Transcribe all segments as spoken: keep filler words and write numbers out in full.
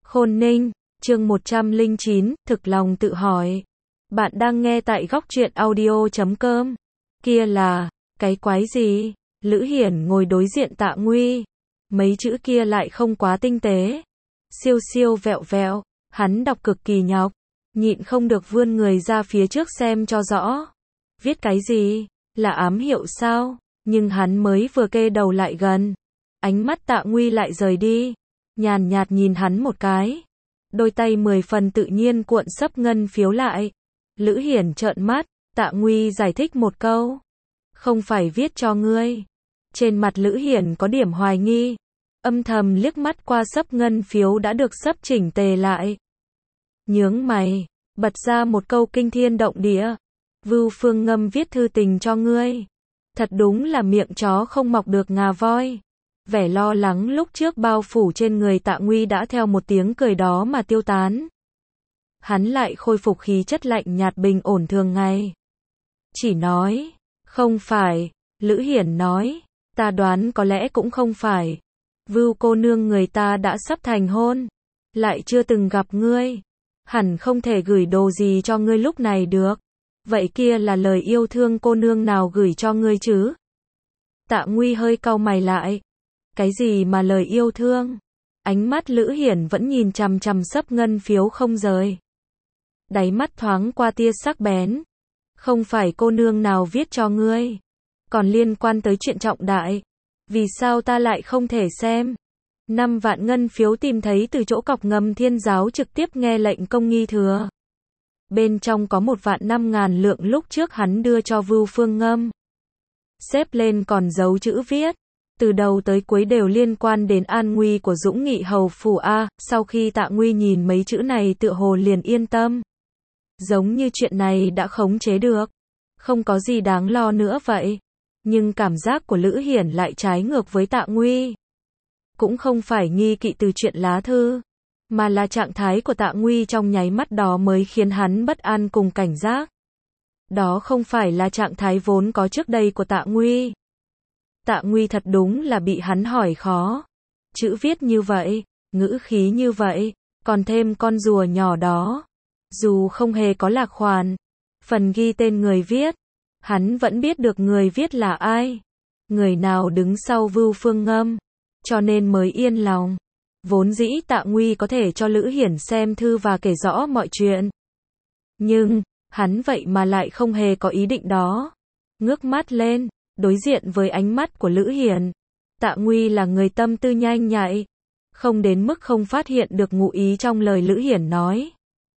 Khôn Ninh, chương một trăm lẻ chín, thực lòng tự hỏi. Bạn đang nghe tại góc truyện audio chấm com. Kia là, cái quái gì? Lữ Hiển ngồi đối diện Tạ Nguy. Mấy chữ kia lại không quá tinh tế. Siêu siêu vẹo vẹo, hắn đọc cực kỳ nhọc. Nhịn không được vươn người ra phía trước xem cho rõ. Viết cái gì? Là ám hiệu sao? Nhưng hắn mới vừa kê đầu lại gần. Ánh mắt Tạ Nguy lại rời đi. Nhàn nhạt nhìn hắn một cái. Đôi tay mười phần tự nhiên cuộn sấp ngân phiếu lại. Lữ Hiển trợn mắt, Tạ Nguy giải thích một câu. Không phải viết cho ngươi. Trên mặt Lữ Hiển có điểm hoài nghi. Âm thầm liếc mắt qua sấp ngân phiếu đã được sấp chỉnh tề lại. Nhướng mày, bật ra một câu kinh thiên động địa. Vưu Phương Ngâm viết thư tình cho ngươi. Thật đúng là miệng chó không mọc được ngà voi. Vẻ lo lắng lúc trước bao phủ trên người Tạ Nguy đã theo một tiếng cười đó mà tiêu tán. Hắn lại khôi phục khí chất lạnh nhạt bình ổn thường ngày. Chỉ nói, không phải, Lữ Hiển nói, ta đoán có lẽ cũng không phải. Vưu cô nương người ta đã sắp thành hôn, lại chưa từng gặp ngươi, hẳn không thể gửi đồ gì cho ngươi lúc này được. Vậy kia là lời yêu thương cô nương nào gửi cho ngươi chứ? Tạ Nguy hơi cau mày lại. Cái gì mà lời yêu thương? Ánh mắt Lữ Hiển vẫn nhìn chằm chằm sấp ngân phiếu không rời. Đáy mắt thoáng qua tia sắc bén. Không phải cô nương nào viết cho ngươi. Còn liên quan tới chuyện trọng đại. Vì sao ta lại không thể xem? Năm vạn ngân phiếu tìm thấy từ chỗ cọc ngầm Thiên Giáo trực tiếp nghe lệnh công nghi thừa. Bên trong có một vạn năm ngàn lượng lúc trước hắn đưa cho Vưu Phương Ngâm. Xếp lên còn dấu chữ viết. Từ đầu tới cuối đều liên quan đến an nguy của Dũng Nghị hầu phủ A. Sau khi Tạ Nguy nhìn mấy chữ này tựa hồ liền yên tâm. Giống như chuyện này đã khống chế được. Không có gì đáng lo nữa vậy. Nhưng cảm giác của Lữ Hiển lại trái ngược với Tạ Nguy. Cũng không phải nghi kỵ từ chuyện lá thư. Mà là trạng thái của Tạ Nguy trong nháy mắt đó mới khiến hắn bất an cùng cảnh giác. Đó không phải là trạng thái vốn có trước đây của Tạ Nguy. Tạ Nguy thật đúng là bị hắn hỏi khó. Chữ viết như vậy, ngữ khí như vậy, còn thêm con rùa nhỏ đó. Dù không hề có lạc khoản, phần ghi tên người viết, hắn vẫn biết được người viết là ai. Người nào đứng sau Vưu Phương Ngâm, cho nên mới yên lòng. Vốn dĩ Tạ Nguy có thể cho Lữ Hiển xem thư và kể rõ mọi chuyện. Nhưng, hắn vậy mà lại không hề có ý định đó. Ngước mắt lên, đối diện với ánh mắt của Lữ Hiển. Tạ Nguy là người tâm tư nhanh nhạy. Không đến mức không phát hiện được ngụ ý trong lời Lữ Hiển nói.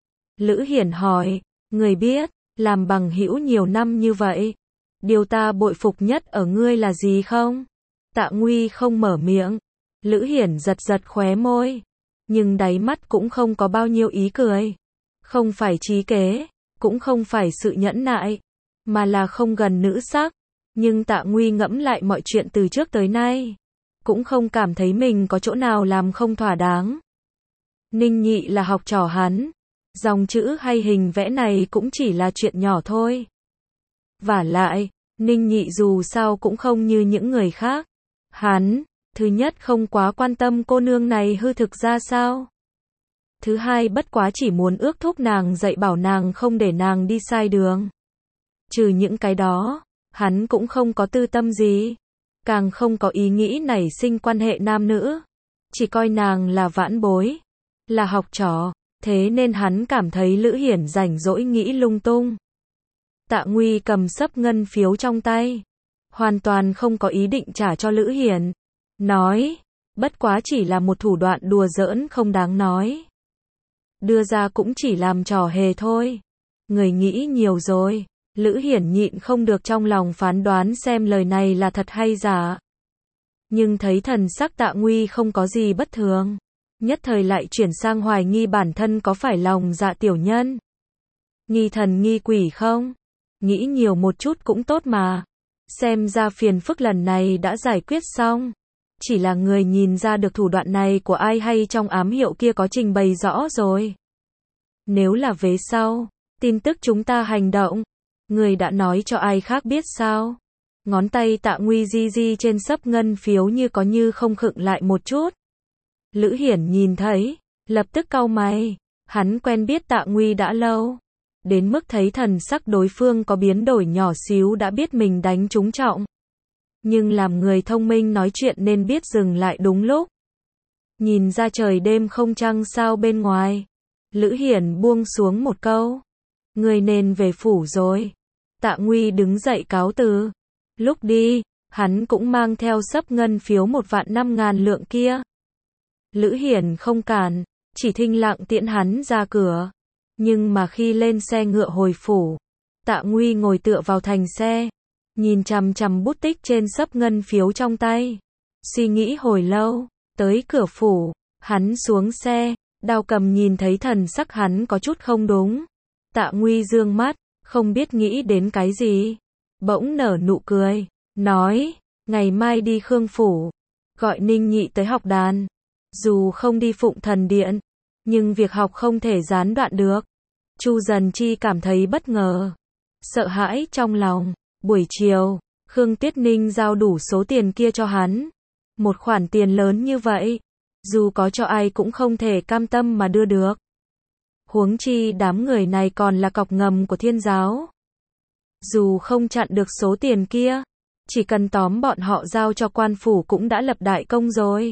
Lữ Hiển hỏi, người biết, làm bằng hữu nhiều năm như vậy. Điều ta bội phục nhất ở ngươi là gì không? Tạ Nguy không mở miệng. Lữ Hiển giật giật khóe môi. Nhưng đáy mắt cũng không có bao nhiêu ý cười. Không phải trí kế, cũng không phải sự nhẫn nại. Mà là không gần nữ sắc. Nhưng Tạ Nguy ngẫm lại mọi chuyện từ trước tới nay. Cũng không cảm thấy mình có chỗ nào làm không thỏa đáng. Ninh Nhị là học trò hắn. Dòng chữ hay hình vẽ này cũng chỉ là chuyện nhỏ thôi. Vả lại, Ninh Nhị dù sao cũng không như những người khác. Hắn, thứ nhất không quá quan tâm cô nương này hư thực ra sao. Thứ hai bất quá chỉ muốn ước thúc nàng dạy bảo nàng không để nàng đi sai đường. Trừ những cái đó, hắn cũng không có tư tâm gì. Càng không có ý nghĩ nảy sinh quan hệ nam nữ. Chỉ coi nàng là vãn bối. Là học trò. Thế nên hắn cảm thấy Lữ Hiển rảnh rỗi nghĩ lung tung. Tạ Nguy cầm sấp ngân phiếu trong tay. Hoàn toàn không có ý định trả cho Lữ Hiển. Nói, bất quá chỉ là một thủ đoạn đùa giỡn không đáng nói. Đưa ra cũng chỉ làm trò hề thôi. Người nghĩ nhiều rồi. Lữ Hiển nhịn không được trong lòng phán đoán xem lời này là thật hay giả. Nhưng thấy thần sắc Tạ Nguy không có gì bất thường. Nhất thời lại chuyển sang hoài nghi bản thân có phải lòng dạ tiểu nhân. Nghi thần nghi quỷ không? Nghĩ nhiều một chút cũng tốt mà. Xem ra phiền phức lần này đã giải quyết xong. Chỉ là người nhìn ra được thủ đoạn này của ai hay trong ám hiệu kia có trình bày rõ rồi. Nếu là vế sau, tin tức chúng ta hành động. Người đã nói cho ai khác biết sao? Ngón tay Tạ Nguy di di trên sấp ngân phiếu như có như không khựng lại một chút. Lữ Hiển nhìn thấy, lập tức cau mày. Hắn quen biết Tạ Nguy đã lâu, đến mức thấy thần sắc đối phương có biến đổi nhỏ xíu đã biết mình đánh trúng trọng. Nhưng làm người thông minh nói chuyện nên biết dừng lại đúng lúc. Nhìn ra trời đêm không trăng sao bên ngoài, Lữ Hiển buông xuống một câu. Người nên về phủ rồi. Tạ Nguy đứng dậy cáo từ. Lúc đi, hắn cũng mang theo xấp ngân phiếu một vạn năm ngàn lượng kia. Lữ Hiển không cản, chỉ thinh lặng tiễn hắn ra cửa. Nhưng mà khi lên xe ngựa hồi phủ, Tạ Nguy ngồi tựa vào thành xe, nhìn chằm chằm bút tích trên xấp ngân phiếu trong tay. Suy nghĩ hồi lâu, tới cửa phủ, hắn xuống xe, Đao Cầm nhìn thấy thần sắc hắn có chút không đúng. Tạ Nguy dương mắt, không biết nghĩ đến cái gì. Bỗng nở nụ cười, nói, ngày mai đi Khương phủ, gọi Ninh Nhị tới học đàn. Dù không đi Phụng Thần Điện, nhưng việc học không thể gián đoạn được. Chu Dần Chi cảm thấy bất ngờ, sợ hãi trong lòng. Buổi chiều, Khương Tuyết Ninh giao đủ số tiền kia cho hắn. Một khoản tiền lớn như vậy, dù có cho ai cũng không thể cam tâm mà đưa được. Huống chi đám người này còn là cọc ngầm của Thiên giáo. Dù không chặn được số tiền kia, chỉ cần tóm bọn họ giao cho quan phủ cũng đã lập đại công rồi.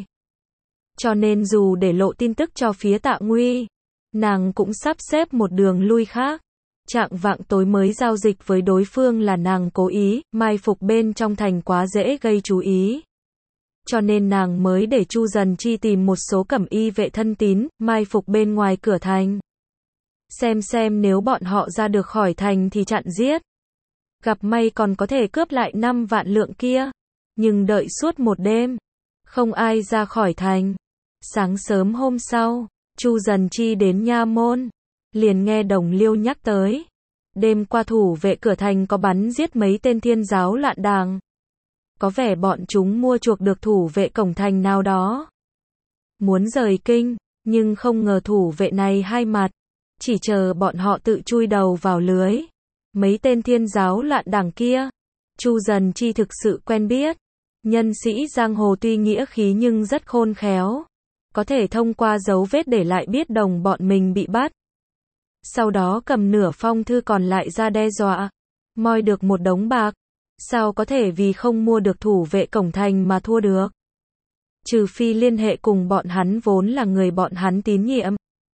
Cho nên dù để lộ tin tức cho phía Tạ Nguy, nàng cũng sắp xếp một đường lui khác. Trạng vạng tối mới giao dịch với đối phương là nàng cố ý, mai phục bên trong thành quá dễ gây chú ý. Cho nên nàng mới để Chu Dần Chi tìm một số cẩm y vệ thân tín, mai phục bên ngoài cửa thành. Xem xem nếu bọn họ ra được khỏi thành thì chặn giết. Gặp may còn có thể cướp lại năm vạn lượng kia. Nhưng đợi suốt một đêm, không ai ra khỏi thành. Sáng sớm hôm sau, Chu Dần Chi đến nha môn, liền nghe Đồng Liêu nhắc tới. Đêm qua thủ vệ cửa thành có bắn giết mấy tên Thiên giáo loạn đàng. Có vẻ bọn chúng mua chuộc được thủ vệ cổng thành nào đó. Muốn rời kinh, nhưng không ngờ thủ vệ này hai mặt. Chỉ chờ bọn họ tự chui đầu vào lưới. Mấy tên Thiên giáo loạn đảng kia, Chu Dần Chi thực sự quen biết. Nhân sĩ giang hồ tuy nghĩa khí nhưng rất khôn khéo. Có thể thông qua dấu vết để lại biết đồng bọn mình bị bắt. Sau đó cầm nửa phong thư còn lại ra đe dọa. Moi được một đống bạc. Sao có thể vì không mua được thủ vệ cổng thành mà thua được? Trừ phi liên hệ cùng bọn hắn vốn là người bọn hắn tín nhiệm.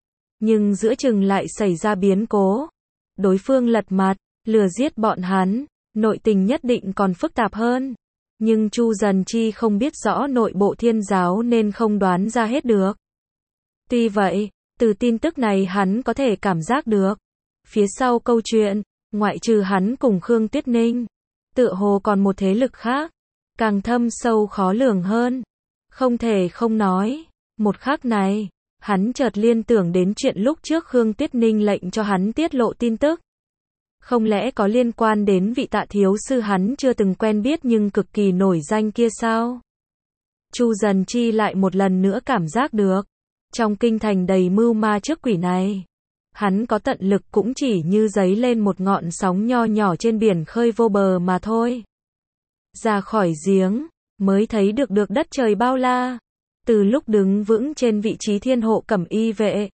Nhưng giữa chừng lại xảy ra biến cố. Đối phương lật mặt, lừa giết bọn hắn. Nội tình nhất định còn phức tạp hơn. Nhưng Chu Dần Chi không biết rõ nội bộ Thiên giáo nên không đoán ra hết được. Tuy vậy, từ tin tức này hắn có thể cảm giác được. Phía sau câu chuyện, ngoại trừ hắn cùng Khương Tuyết Ninh, tựa hồ còn một thế lực khác, càng thâm sâu khó lường hơn. Không thể không nói, một khắc này, hắn chợt liên tưởng đến chuyện lúc trước Khương Tuyết Ninh lệnh cho hắn tiết lộ tin tức. Không lẽ có liên quan đến vị Tạ thiếu sư hắn chưa từng quen biết nhưng cực kỳ nổi danh kia sao? Chu Dần Chi lại một lần nữa cảm giác được, trong kinh thành đầy mưu ma trước quỷ này, hắn có tận lực cũng chỉ như giấy lên một ngọn sóng nho nhỏ trên biển khơi vô bờ mà thôi. Ra khỏi giếng, mới thấy được được đất trời bao la. Từ lúc đứng vững trên vị trí thiên hộ cẩm y vệ,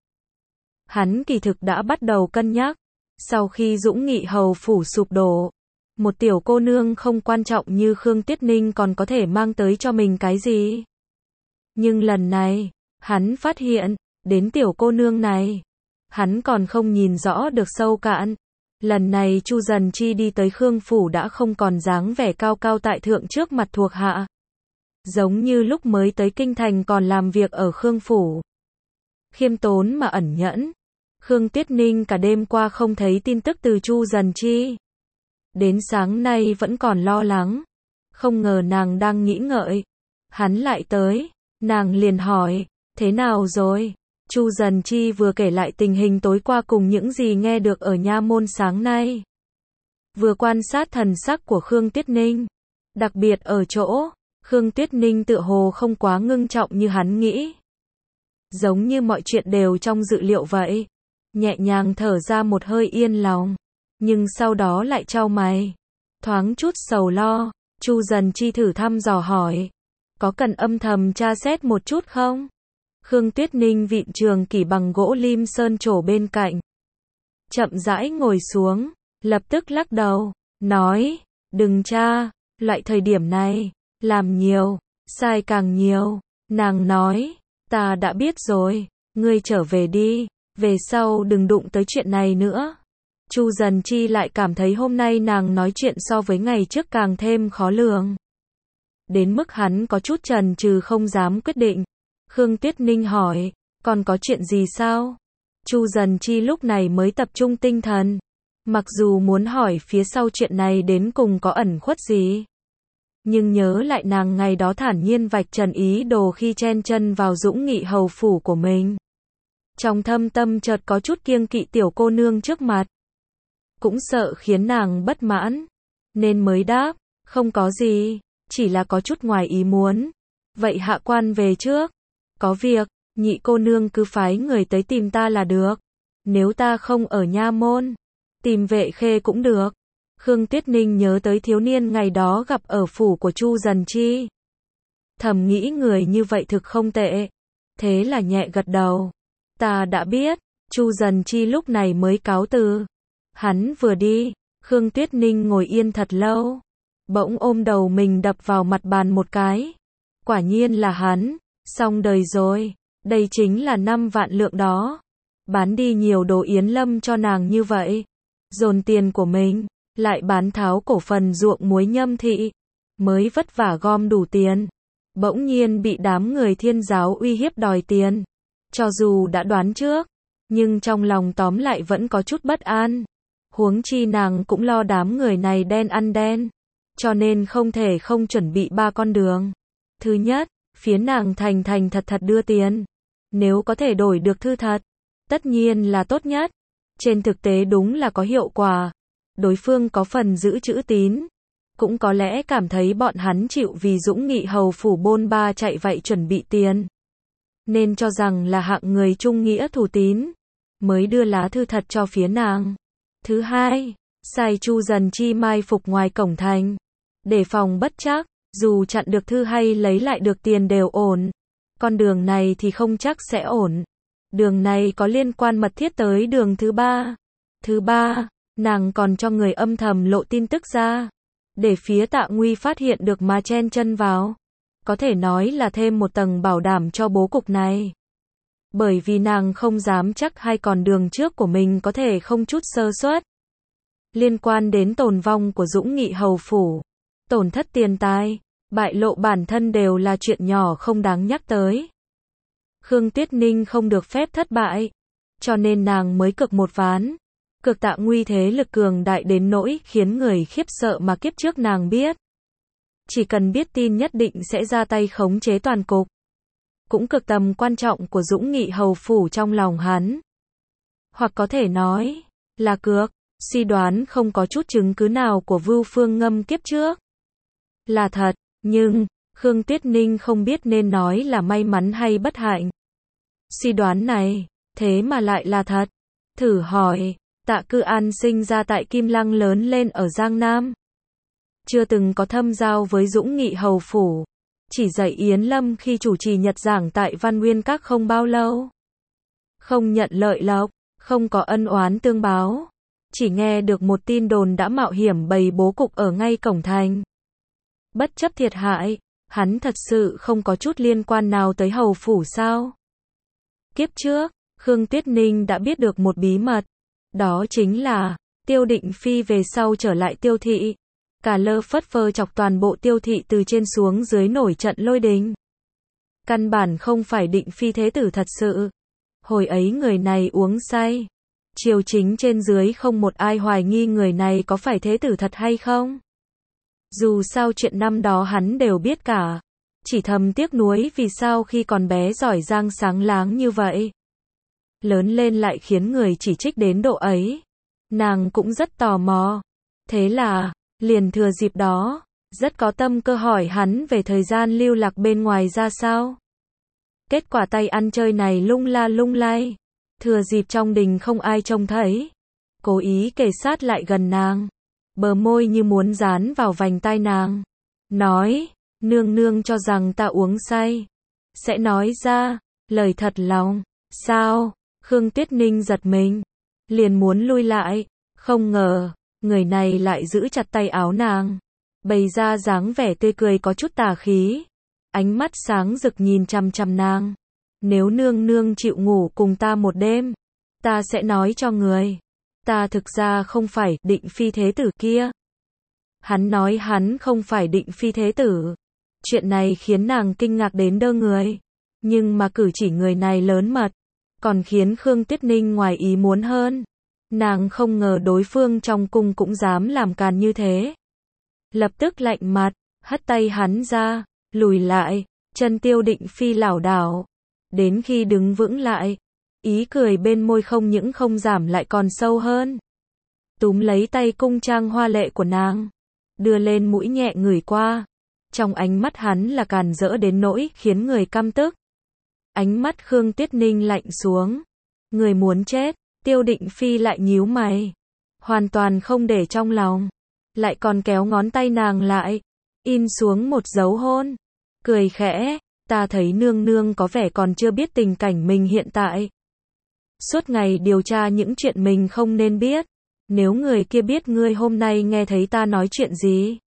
hắn kỳ thực đã bắt đầu cân nhắc. Sau khi Dũng Nghị hầu phủ sụp đổ, một tiểu cô nương không quan trọng như Khương Tuyết Ninh còn có thể mang tới cho mình cái gì. Nhưng lần này, hắn phát hiện, đến tiểu cô nương này, hắn còn không nhìn rõ được sâu cạn. Lần này Chu Dần Chi đi tới Khương phủ đã không còn dáng vẻ cao cao tại thượng trước mặt thuộc hạ. Giống như lúc mới tới kinh thành còn làm việc ở Khương phủ. Khiêm tốn mà ẩn nhẫn. Khương Tuyết Ninh cả đêm qua không thấy tin tức từ Chu Dần Chi. Đến sáng nay vẫn còn lo lắng. Không ngờ nàng đang nghĩ ngợi. Hắn lại tới. Nàng liền hỏi, thế nào rồi? Chu Dần Chi vừa kể lại tình hình tối qua cùng những gì nghe được ở nha môn sáng nay. Vừa quan sát thần sắc của Khương Tuyết Ninh. Đặc biệt ở chỗ, Khương Tuyết Ninh tựa hồ không quá ngưng trọng như hắn nghĩ. Giống như mọi chuyện đều trong dự liệu vậy. Nhẹ nhàng thở ra một hơi yên lòng. Nhưng sau đó lại chau mày. Thoáng chút sầu lo. Chu Dần Chi thử thăm dò hỏi. Có cần âm thầm tra xét một chút không? Khương Tuyết Ninh vịn trường kỷ bằng gỗ lim sơn trổ bên cạnh. Chậm rãi ngồi xuống, lập tức lắc đầu, nói, đừng cha, loại thời điểm này, làm nhiều, sai càng nhiều. Nàng nói, ta đã biết rồi, ngươi trở về đi, về sau đừng đụng tới chuyện này nữa. Chu Dần Chi lại cảm thấy hôm nay nàng nói chuyện so với ngày trước càng thêm khó lường. Đến mức hắn có chút chần chừ không dám quyết định. Khương Tuyết Ninh hỏi, còn có chuyện gì sao? Chu Dần Chi lúc này mới tập trung tinh thần. Mặc dù muốn hỏi phía sau chuyện này đến cùng có ẩn khuất gì, nhưng nhớ lại nàng ngày đó thản nhiên vạch trần ý đồ khi chen chân vào Dũng Nghị hầu phủ của mình. Trong thâm tâm chợt có chút kiêng kỵ tiểu cô nương trước mặt. Cũng sợ khiến nàng bất mãn, nên mới đáp, không có gì, chỉ là có chút ngoài ý muốn. Vậy hạ quan về trước, có việc, nhị cô nương cứ phái người tới tìm ta là được. Nếu ta không ở nha môn, tìm Vệ Khê cũng được. Khương Tuyết Ninh nhớ tới thiếu niên ngày đó gặp ở phủ của Chu Dần Chi. Thầm nghĩ người như vậy thực không tệ. Thế là nhẹ gật đầu. Ta đã biết. Chu Dần Chi lúc này mới cáo từ. Hắn vừa đi, Khương Tuyết Ninh ngồi yên thật lâu. Bỗng ôm đầu mình đập vào mặt bàn một cái. Quả nhiên là hắn. Xong đời rồi. Đây chính là năm vạn lượng đó. Bán đi nhiều đồ Yến Lâm cho nàng như vậy. Dồn tiền của mình, lại bán tháo cổ phần ruộng muối Nhâm thị. Mới vất vả gom đủ tiền. Bỗng nhiên bị đám người Thiên giáo uy hiếp đòi tiền. Cho dù đã đoán trước, nhưng trong lòng tóm lại vẫn có chút bất an. Huống chi nàng cũng lo đám người này đen ăn đen. Cho nên không thể không chuẩn bị ba con đường. Thứ nhất, phía nàng thành thành thật thật đưa tiền. Nếu có thể đổi được thư thật, tất nhiên là tốt nhất. Trên thực tế đúng là có hiệu quả. Đối phương có phần giữ chữ tín. Cũng có lẽ cảm thấy bọn hắn chịu vì Dũng Nghị hầu phủ bôn ba chạy vậy chuẩn bị tiền. Nên cho rằng là hạng người trung nghĩa thủ tín. Mới đưa lá thư thật cho phía nàng. Thứ hai, sai Chu Dần Chi mai phục ngoài cổng thành. Để phòng bất trắc, dù chặn được thư hay lấy lại được tiền đều ổn. Con đường này thì không chắc sẽ ổn. Đường này có liên quan mật thiết tới đường thứ ba. Thứ ba, nàng còn cho người âm thầm lộ tin tức ra. Để phía Tạ Nguy phát hiện được mà chen chân vào. Có thể nói là thêm một tầng bảo đảm cho bố cục này. Bởi vì nàng không dám chắc hai con đường trước của mình có thể không chút sơ suất. Liên quan đến tồn vong của Dũng Nghị hầu phủ, tổn thất tiền tài, bại lộ bản thân đều là chuyện nhỏ không đáng nhắc tới. Khương Tuyết Ninh không được phép thất bại, cho nên nàng mới cược một ván. Cược Tạ Nguy thế lực cường đại đến nỗi khiến người khiếp sợ mà kiếp trước nàng biết. Chỉ cần biết tin nhất định sẽ ra tay khống chế toàn cục. Cũng cực tầm quan trọng của Dũng Nghị hầu phủ trong lòng hắn. Hoặc có thể nói là cược, suy đoán không có chút chứng cứ nào của Vưu Phương Ngâm kiếp trước. Là thật, nhưng Khương Tuyết Ninh không biết nên nói là may mắn hay bất hạnh. Suy đoán này, thế mà lại là thật. Thử hỏi, Tạ Cư An sinh ra tại Kim Lăng lớn lên ở Giang Nam. Chưa từng có thâm giao với Dũng Nghị hầu phủ. Chỉ dạy Yến Lâm khi chủ trì nhật giảng tại Văn Nguyên Các không bao lâu. Không nhận lợi lộc, không có ân oán tương báo. Chỉ nghe được một tin đồn đã mạo hiểm bày bố cục ở ngay cổng thành. Bất chấp thiệt hại, hắn thật sự không có chút liên quan nào tới hầu phủ sao? Kiếp trước, Khương Tuyết Ninh đã biết được một bí mật. Đó chính là, Tiêu Định Phi về sau trở lại Tiêu thị. Cả lơ phất phơ chọc toàn bộ Tiêu thị từ trên xuống dưới nổi trận lôi đình. Căn bản không phải Định Phi thế tử thật sự. Hồi ấy người này uống say. Triều chính trên dưới không một ai hoài nghi người này có phải thế tử thật hay không. Dù sao chuyện năm đó hắn đều biết cả. Chỉ thầm tiếc nuối vì sao khi còn bé giỏi giang sáng láng như vậy. Lớn lên lại khiến người chỉ trích đến độ ấy. Nàng cũng rất tò mò. Thế là, liền thừa dịp đó, rất có tâm cơ hỏi hắn về thời gian lưu lạc bên ngoài ra sao. Kết quả tay ăn chơi này lung la lung lay. Thừa dịp trong đình không ai trông thấy. Cố ý kề sát lại gần nàng. Bờ môi như muốn dán vào vành tai nàng. Nói, nương nương cho rằng ta uống say. Sẽ nói ra, Lời thật lòng. Sao? Khương Tuyết Ninh giật mình. Liền muốn lui lại. Không ngờ, người này lại giữ chặt tay áo nàng. Bày ra dáng vẻ tươi cười có chút tà khí. Ánh mắt sáng rực nhìn chằm chằm nàng. Nếu nương nương chịu ngủ cùng ta một đêm, ta sẽ nói cho người. Ta thực ra không phải Định Phi thế tử kia. Hắn nói hắn không phải Định Phi thế tử. Chuyện này khiến nàng kinh ngạc đến đơ người. Nhưng mà cử chỉ người này lớn mật, còn khiến Khương Tuyết Ninh ngoài ý muốn hơn. Nàng không ngờ đối phương trong cung cũng dám làm càn như thế. Lập tức lạnh mặt, hất tay hắn ra, lùi lại, chân Tiêu Định Phi lảo đảo. Đến khi đứng vững lại, ý cười bên môi không những không giảm lại còn sâu hơn. Túm lấy tay cung trang hoa lệ của nàng, đưa lên mũi nhẹ ngửi qua. Trong ánh mắt hắn là càn rỡ đến nỗi khiến người căm tức. Ánh mắt Khương Tuyết Ninh lạnh xuống. Người muốn chết. Tiêu Định Phi lại nhíu mày, hoàn toàn không để trong lòng, lại còn kéo ngón tay nàng lại, in xuống một dấu hôn, cười khẽ, ta thấy nương nương có vẻ còn chưa biết tình cảnh mình hiện tại. Suốt ngày điều tra những chuyện mình không nên biết, nếu người kia biết ngươi hôm nay nghe thấy ta nói chuyện gì,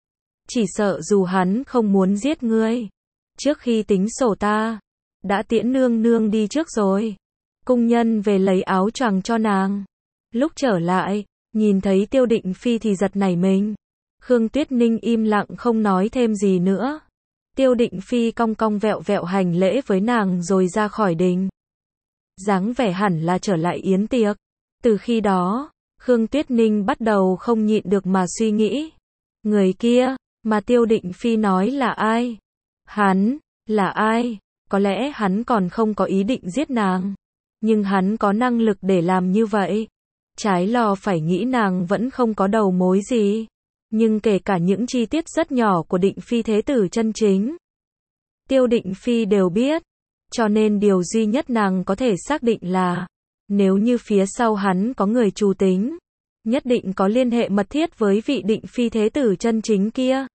chỉ sợ dù hắn không muốn giết ngươi, trước khi tính sổ ta, đã tiễn nương nương đi trước rồi. Cung nhân về lấy áo choàng cho nàng. Lúc trở lại, nhìn thấy Tiêu Định Phi thì giật nảy mình. Khương Tuyết Ninh im lặng không nói thêm gì nữa. Tiêu Định Phi cong cong vẹo vẹo hành lễ với nàng rồi ra khỏi đình. Dáng vẻ hẳn là trở lại yến tiệc. Từ khi đó, Khương Tuyết Ninh bắt đầu không nhịn được mà suy nghĩ. Người kia, mà Tiêu Định Phi nói là ai? Hắn, là ai? Có lẽ hắn còn không có ý định giết nàng. Nhưng hắn có năng lực để làm như vậy. Trái lo phải nghĩ nàng vẫn không có đầu mối gì. Nhưng kể cả những chi tiết rất nhỏ của Định Phi thế tử chân chính, Tiêu Định Phi đều biết. Cho nên điều duy nhất nàng có thể xác định là, nếu như phía sau hắn có người trù tính, nhất định có liên hệ mật thiết với vị Định Phi thế tử chân chính kia.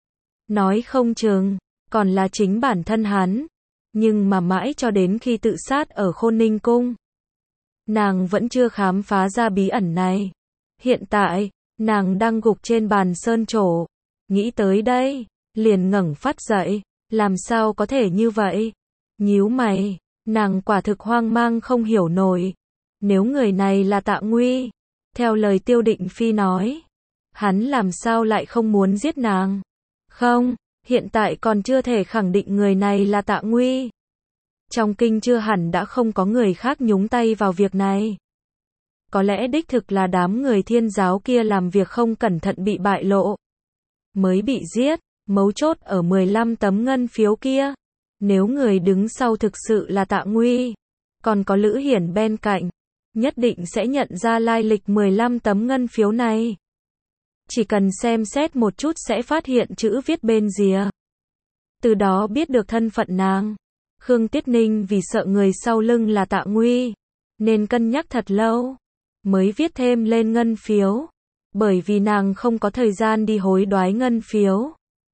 Nói không chừng, còn là chính bản thân hắn. Nhưng mà mãi cho đến khi tự sát ở Khôn Ninh Cung, nàng vẫn chưa khám phá ra bí ẩn này. Hiện tại, nàng đang gục trên bàn sơn trổ. Nghĩ tới đây, liền ngẩng phát dậy. Làm sao có thể như vậy? Nhíu mày, nàng quả thực hoang mang không hiểu nổi. Nếu người này là Tạ Nguy, theo lời Tiêu Định Phi nói, hắn làm sao lại không muốn giết nàng? Không. Hiện tại còn chưa thể khẳng định người này là Tạ Nguy. Trong kinh chưa hẳn đã không có người khác nhúng tay vào việc này. Có lẽ đích thực là đám người Thiên giáo kia làm việc không cẩn thận bị bại lộ, mới bị giết. Mấu chốt ở mười lăm tấm ngân phiếu kia. Nếu người đứng sau thực sự là Tạ Nguy, còn có Lữ Hiển bên cạnh, nhất định sẽ nhận ra lai lịch mười lăm tấm ngân phiếu này. Chỉ cần xem xét một chút sẽ phát hiện chữ viết bên rìa. Từ đó biết được thân phận nàng. Khương Tuyết Ninh vì sợ người sau lưng là Tạ Nguy, nên cân nhắc thật lâu, mới viết thêm lên ngân phiếu. Bởi vì nàng không có thời gian đi hối đoái ngân phiếu.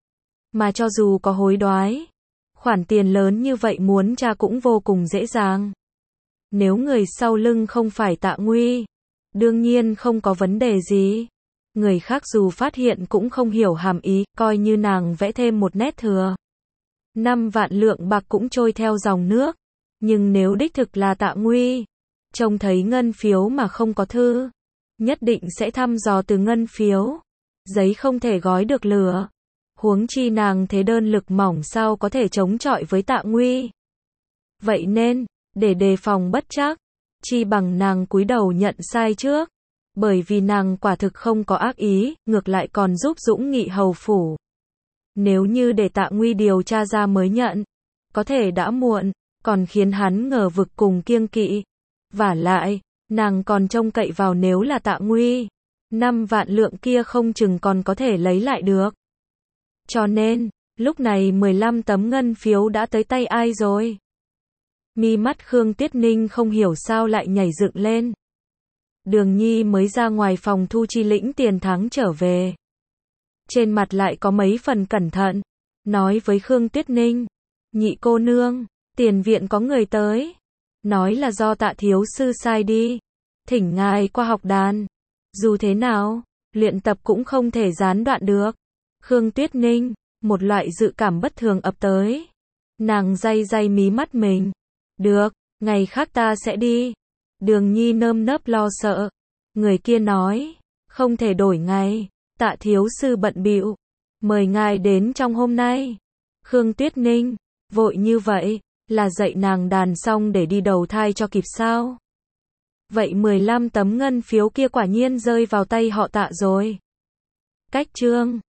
Mà cho dù có hối đoái, khoản tiền lớn như vậy muốn tra cũng vô cùng dễ dàng. Nếu người sau lưng không phải Tạ Nguy, đương nhiên không có vấn đề gì. Người khác dù phát hiện cũng không hiểu hàm ý, coi như nàng vẽ thêm một nét thừa. Năm vạn lượng bạc cũng trôi theo dòng nước. Nhưng nếu đích thực là Tạ Nguy, trông thấy ngân phiếu mà không có thư, nhất định sẽ thăm dò từ ngân phiếu. Giấy không thể gói được lửa. Huống chi nàng thế đơn lực mỏng sao có thể chống chọi với Tạ Nguy. Vậy nên, để đề phòng bất trắc, chi bằng nàng cúi đầu nhận sai trước. Bởi vì nàng quả thực không có ác ý, ngược lại còn giúp Dũng Nghị hầu phủ. Nếu như để Tạ Nguy điều tra ra mới nhận, có thể đã muộn, còn khiến hắn ngờ vực cùng kiêng kỵ. Vả lại, nàng còn trông cậy vào nếu là Tạ Nguy, năm vạn lượng kia không chừng còn có thể lấy lại được. Cho nên, lúc này mười lăm tấm ngân phiếu đã tới tay ai rồi? Mi mắt Khương Tuyết Ninh không hiểu sao lại nhảy dựng lên. Đường Nhi mới ra ngoài phòng thu chi lĩnh tiền thắng trở về. Trên mặt lại có mấy phần cẩn thận, nói với Khương Tuyết Ninh, nhị cô nương, Tiền viện có người tới. Nói là do Tạ thiếu sư sai đi. Thỉnh ngài qua học đàn. Dù thế nào, luyện tập cũng không thể gián đoạn được. Khương Tuyết Ninh, một loại dự cảm bất thường ập tới. Nàng day day mí mắt mình. Được, ngày khác ta sẽ đi. Đường Nhi nơm nớp lo sợ. Người kia nói, không thể đổi ngày. Tạ thiếu sư bận bịu, mời ngài đến trong hôm nay. Khương Tuyết Ninh, vội như vậy, là dạy nàng đàn xong để đi đầu thai cho kịp sao? Vậy mười lăm tấm ngân phiếu kia quả nhiên rơi vào tay họ Tạ rồi. Cách chương